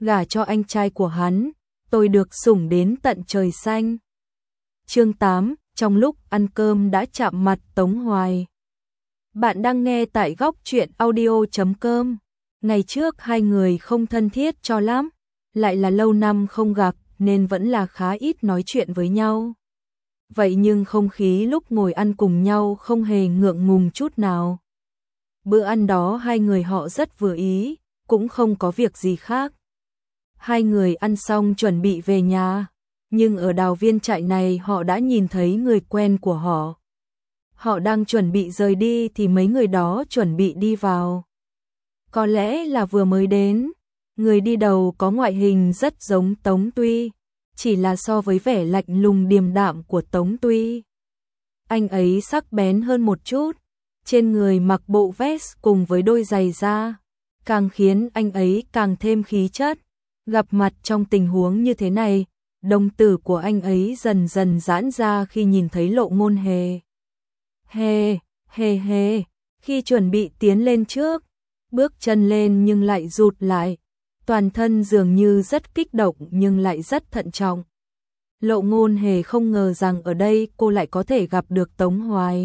gả cho anh trai của hắn, tôi được sủng đến tận trời xanh. Chương 8, trong lúc ăn cơm đã chạm mặt Tống Hoài. Bạn đang nghe tại góc truyện audio.com. Ngày trước hai người không thân thiết cho lắm, lại là lâu năm không gặp nên vẫn là khá ít nói chuyện với nhau. Vậy nhưng không khí lúc ngồi ăn cùng nhau không hề ngượng ngùng chút nào. Bữa ăn đó hai người họ rất vừa ý, cũng không có việc gì khác. Hai người ăn xong chuẩn bị về nhà, nhưng ở đào viên trại này họ đã nhìn thấy người quen của họ. Họ đang chuẩn bị rời đi thì mấy người đó chuẩn bị đi vào. Có lẽ là vừa mới đến, người đi đầu có ngoại hình rất giống Tống Tuy, chỉ là so với vẻ lạnh lùng điềm đạm của Tống Tuy, anh ấy sắc bén hơn một chút, trên người mặc bộ vest cùng với đôi giày da, càng khiến anh ấy càng thêm khí chất. Gặp mặt trong tình huống như thế này, đồng tử của anh ấy dần dần giãn ra khi nhìn thấy Lộ Ngôn Hề. Hề, khi chuẩn bị tiến lên trước, bước chân lên nhưng lại rụt lại, toàn thân dường như rất kích động nhưng lại rất thận trọng. Lộ Ngôn Hề không ngờ rằng ở đây cô lại có thể gặp được Tống Hoài.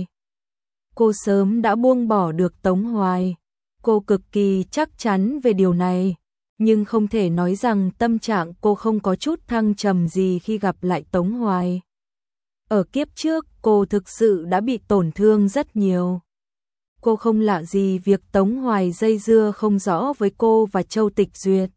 Cô sớm đã buông bỏ được Tống Hoài, cô cực kỳ chắc chắn về điều này, nhưng không thể nói rằng tâm trạng cô không có chút thăng trầm gì khi gặp lại Tống Hoài. Ở kiếp trước cô thực sự đã bị tổn thương rất nhiều. Cô không lạ gì việc Tống Hoài dây dưa không rõ với cô và Châu Tịch Duyệt.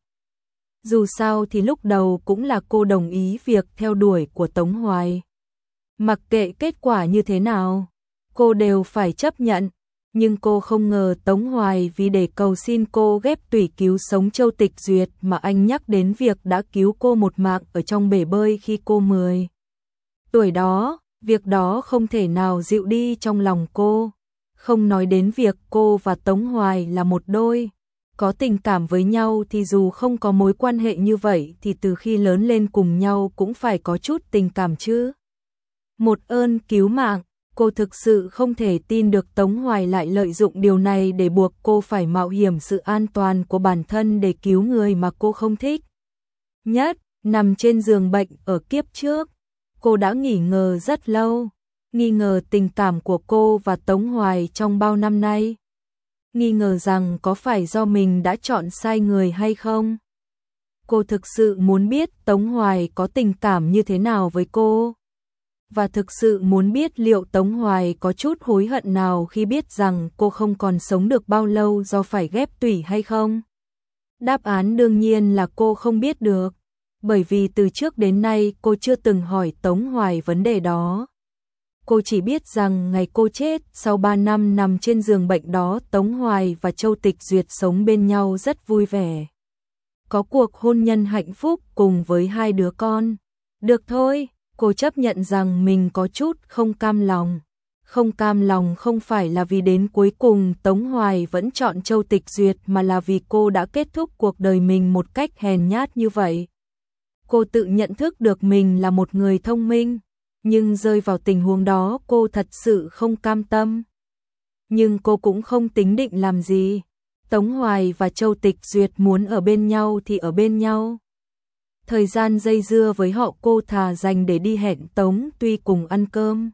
Dù sao thì lúc đầu cũng là cô đồng ý việc theo đuổi của Tống Hoài. Mặc kệ kết quả như thế nào, cô đều phải chấp nhận. Nhưng cô không ngờ Tống Hoài vì để cầu xin cô ghép tủy cứu sống Châu Tịch Duyệt mà anh nhắc đến việc đã cứu cô một mạng ở trong bể bơi khi cô 10 tuổi đó. Việc đó không thể nào dịu đi trong lòng cô. Không nói đến việc cô và Tống Hoài là một đôi, có tình cảm với nhau thì dù không có mối quan hệ như vậy thì từ khi lớn lên cùng nhau cũng phải có chút tình cảm chứ. Một ơn cứu mạng, cô thực sự không thể tin được Tống Hoài lại lợi dụng điều này để buộc cô phải mạo hiểm sự an toàn của bản thân để cứu người mà cô không thích. Nhất, nằm trên giường bệnh ở kiếp trước, cô đã nghi ngờ rất lâu, nghi ngờ tình cảm của cô và Tống Hoài trong bao năm nay. Nghi ngờ rằng có phải do mình đã chọn sai người hay không. Cô thực sự muốn biết Tống Hoài có tình cảm như thế nào với cô. Và thực sự muốn biết liệu Tống Hoài có chút hối hận nào khi biết rằng cô không còn sống được bao lâu do phải ghép tủy hay không. Đáp án đương nhiên là cô không biết được, bởi vì từ trước đến nay cô chưa từng hỏi Tống Hoài vấn đề đó. Cô chỉ biết rằng ngày cô chết, sau 3 năm nằm trên giường bệnh đó, Tống Hoài và Châu Tịch Duyệt sống bên nhau rất vui vẻ. Có cuộc hôn nhân hạnh phúc cùng với 2 đứa con. Được thôi, cô chấp nhận rằng mình có chút không cam lòng. Không cam lòng không phải là vì đến cuối cùng Tống Hoài vẫn chọn Châu Tịch Duyệt mà là vì cô đã kết thúc cuộc đời mình một cách hèn nhát như vậy. Cô tự nhận thức được mình là một người thông minh, nhưng rơi vào tình huống đó cô thật sự không cam tâm. Nhưng cô cũng không tính định làm gì. Tống Hoài và Châu Tịch Duyệt muốn ở bên nhau thì ở bên nhau. Thời gian dây dưa với họ cô thà dành để đi hẹn Tống Tuy cùng ăn cơm.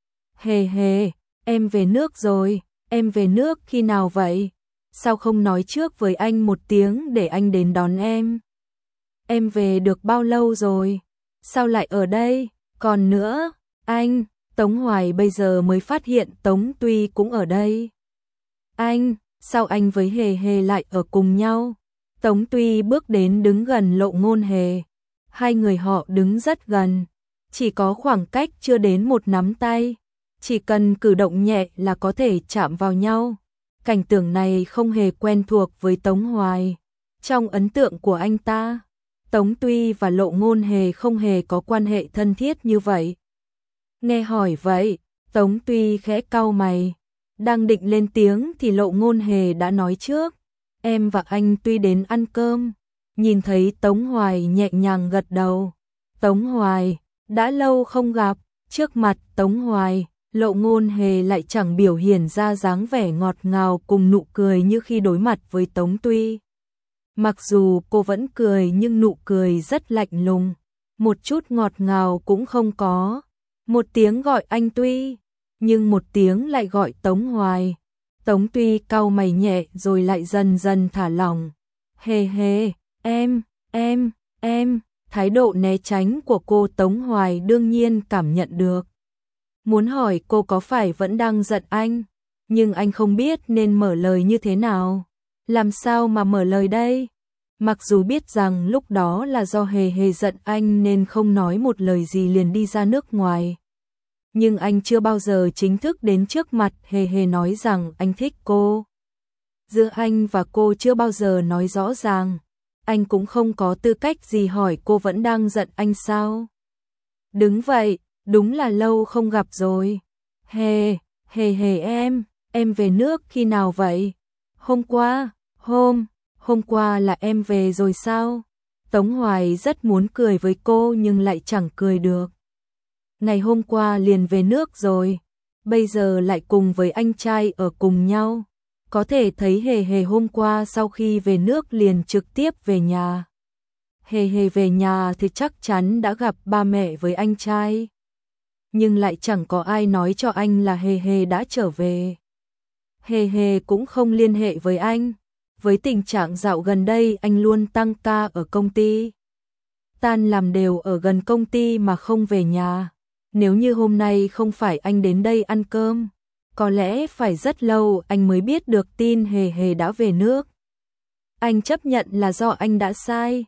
Hề, em về nước rồi, em về nước khi nào vậy? Sao không nói trước với anh một tiếng để anh đến đón em? Em về được bao lâu rồi? Sao lại ở đây? Còn nữa, anh, Tống Hoài bây giờ mới phát hiện Tống Tuy cũng ở đây. Anh, sao anh với Hề lại ở cùng nhau? Tống Tuy bước đến đứng gần Lộ Ngôn Hề. Hai người họ đứng rất gần, chỉ có khoảng cách chưa đến một nắm tay. Chỉ cần cử động nhẹ là có thể chạm vào nhau. Cảnh tượng này không hề quen thuộc với Tống Hoài. Trong ấn tượng của anh ta, Tống Tuy và Lộ Ngôn Hề không hề có quan hệ thân thiết như vậy. Nghe hỏi vậy, Tống Tuy khẽ cau mày. Đang định lên tiếng thì Lộ Ngôn Hề đã nói trước. Em và anh Tuy đến ăn cơm. Nhìn thấy Tống Hoài nhẹ nhàng gật đầu. Tống Hoài, đã lâu không gặp. Trước mặt Tống Hoài, Lộ Ngôn Hề lại chẳng biểu hiện ra dáng vẻ ngọt ngào cùng nụ cười như khi đối mặt với Tống Tuy. Mặc dù cô vẫn cười nhưng nụ cười rất lạnh lùng, một chút ngọt ngào cũng không có. Một tiếng gọi anh Tuy, nhưng một tiếng lại gọi Tống Hoài. Tống Tuy cau mày nhẹ rồi lại dần dần thả lỏng. Hề hề, em, thái độ né tránh của cô Tống Hoài đương nhiên cảm nhận được. Muốn hỏi cô có phải vẫn đang giận anh, nhưng anh không biết nên mở lời như thế nào. Làm sao mà mở lời đây? Mặc dù biết rằng lúc đó là do hề hề giận anh nên không nói một lời gì liền đi ra nước ngoài. Nhưng anh chưa bao giờ chính thức đến trước mặt hề hề nói rằng anh thích cô. Giữa anh và cô chưa bao giờ nói rõ ràng. Anh cũng không có tư cách gì hỏi cô vẫn đang giận anh sao. Đứng vậy, đúng là lâu không gặp rồi. Hề em về nước khi nào vậy? Hôm qua, hôm qua là em về rồi sao? Tống Hoài rất muốn cười với cô nhưng lại chẳng cười được. Ngày hôm qua liền về nước rồi, bây giờ lại cùng với anh trai ở cùng nhau. Có thể thấy hề hề hôm qua sau khi về nước liền trực tiếp về nhà. Hề hề về nhà thì chắc chắn đã gặp ba mẹ với anh trai. Nhưng lại chẳng có ai nói cho anh là hề hề đã trở về. Hề hề cũng không liên hệ với anh. Với tình trạng dạo gần đây anh luôn tăng ca ở công ty. Tan làm đều ở gần công ty mà không về nhà. Nếu như hôm nay không phải anh đến đây ăn cơm, có lẽ phải rất lâu anh mới biết được tin hề hề đã về nước. Anh chấp nhận là do anh đã sai.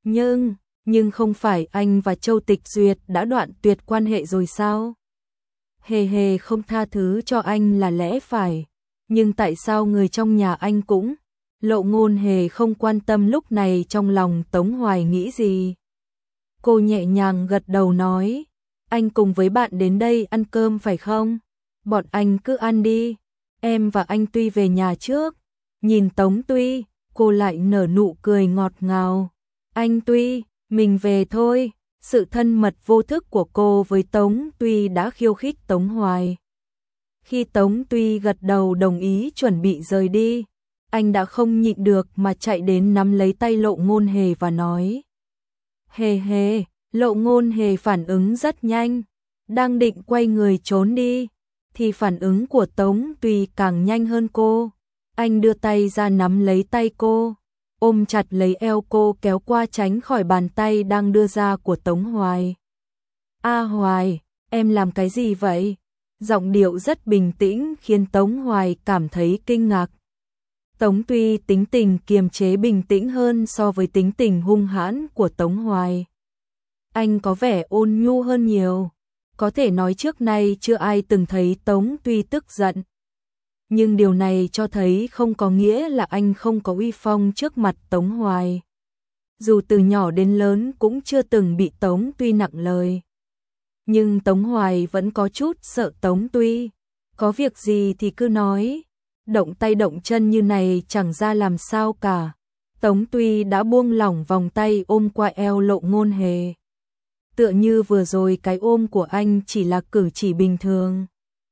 Nhưng không phải anh và Châu Tịch Duyệt đã đoạn tuyệt quan hệ rồi sao? Hề hề không tha thứ cho anh là lẽ phải. Nhưng tại sao người trong nhà anh cũng? Lộ Ngôn Hề không quan tâm lúc này trong lòng Tống Hoài nghĩ gì. Cô nhẹ nhàng gật đầu nói, anh cùng với bạn đến đây ăn cơm phải không? Bọn anh cứ ăn đi, em và anh Tuy về nhà trước. Nhìn Tống Tuy, cô lại nở nụ cười ngọt ngào. Anh Tuy, mình về thôi. Sự thân mật vô thức của cô với Tống Tuy đã khiêu khích Tống Hoài. Khi Tống Tuy gật đầu đồng ý chuẩn bị rời đi, anh đã không nhịn được mà chạy đến nắm lấy tay Lộ Ngôn Hề và nói. Hề hề, Lộ Ngôn Hề phản ứng rất nhanh, đang định quay người trốn đi, thì phản ứng của Tống Tuy càng nhanh hơn cô. Anh đưa tay ra nắm lấy tay cô, ôm chặt lấy eo cô kéo qua tránh khỏi bàn tay đang đưa ra của Tống Hoài. A Hoài, em làm cái gì vậy? Giọng điệu rất bình tĩnh khiến Tống Hoài cảm thấy kinh ngạc. Tống Tuy tính tình kiềm chế bình tĩnh hơn so với tính tình hung hãn của Tống Hoài. Anh có vẻ ôn nhu hơn nhiều. Có thể nói trước nay chưa ai từng thấy Tống Tuy tức giận. Nhưng điều này cho thấy không có nghĩa là anh không có uy phong trước mặt Tống Hoài. Dù từ nhỏ đến lớn cũng chưa từng bị Tống Tuy nặng lời. Nhưng Tống Hoài vẫn có chút sợ Tống Tuy. Có việc gì thì cứ nói. Động tay động chân như này chẳng ra làm sao cả. Tống Tuy đã buông lỏng vòng tay ôm qua eo Lộ Ngôn Hề. Tựa như vừa rồi cái ôm của anh chỉ là cử chỉ bình thường.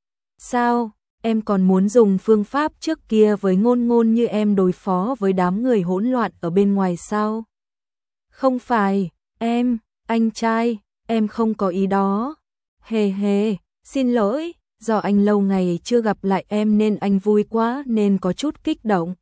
Sao, em còn muốn dùng phương pháp trước kia với Ngôn Ngôn như em đối phó với đám người hỗn loạn ở bên ngoài sao? Không phải, anh trai, em không có ý đó. Hề hề, xin lỗi, do anh lâu ngày chưa gặp lại em nên anh vui quá nên có chút kích động.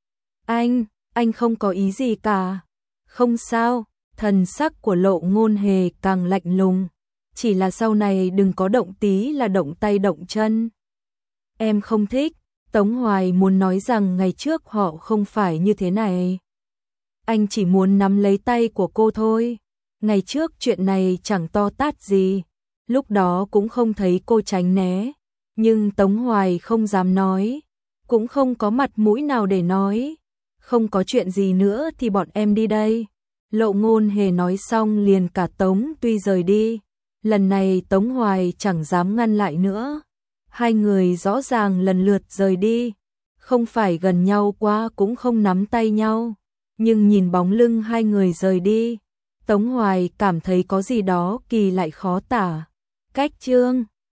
Anh không có ý gì cả. Không sao, thần sắc của Lộ Ngôn Hề càng lạnh lùng. Chỉ là sau này đừng có động tí là động tay động chân. Em không thích. Tống Hoài muốn nói rằng ngày trước họ không phải như thế này. Anh chỉ muốn nắm lấy tay của cô thôi. Ngày trước chuyện này chẳng to tát gì. Lúc đó cũng không thấy cô tránh né. Nhưng Tống Hoài không dám nói. Cũng không có mặt mũi nào để nói. Không có chuyện gì nữa thì bọn em đi đây. Lộ Ngôn Hề nói xong liền cả Tống Tuy rời đi. Lần này Tống Hoài chẳng dám ngăn lại nữa. Hai người rõ ràng lần lượt rời đi. Không phải gần nhau quá cũng không nắm tay nhau. Nhưng nhìn bóng lưng hai người rời đi, Tống Hoài cảm thấy có gì đó kỳ lại khó tả. Cách chương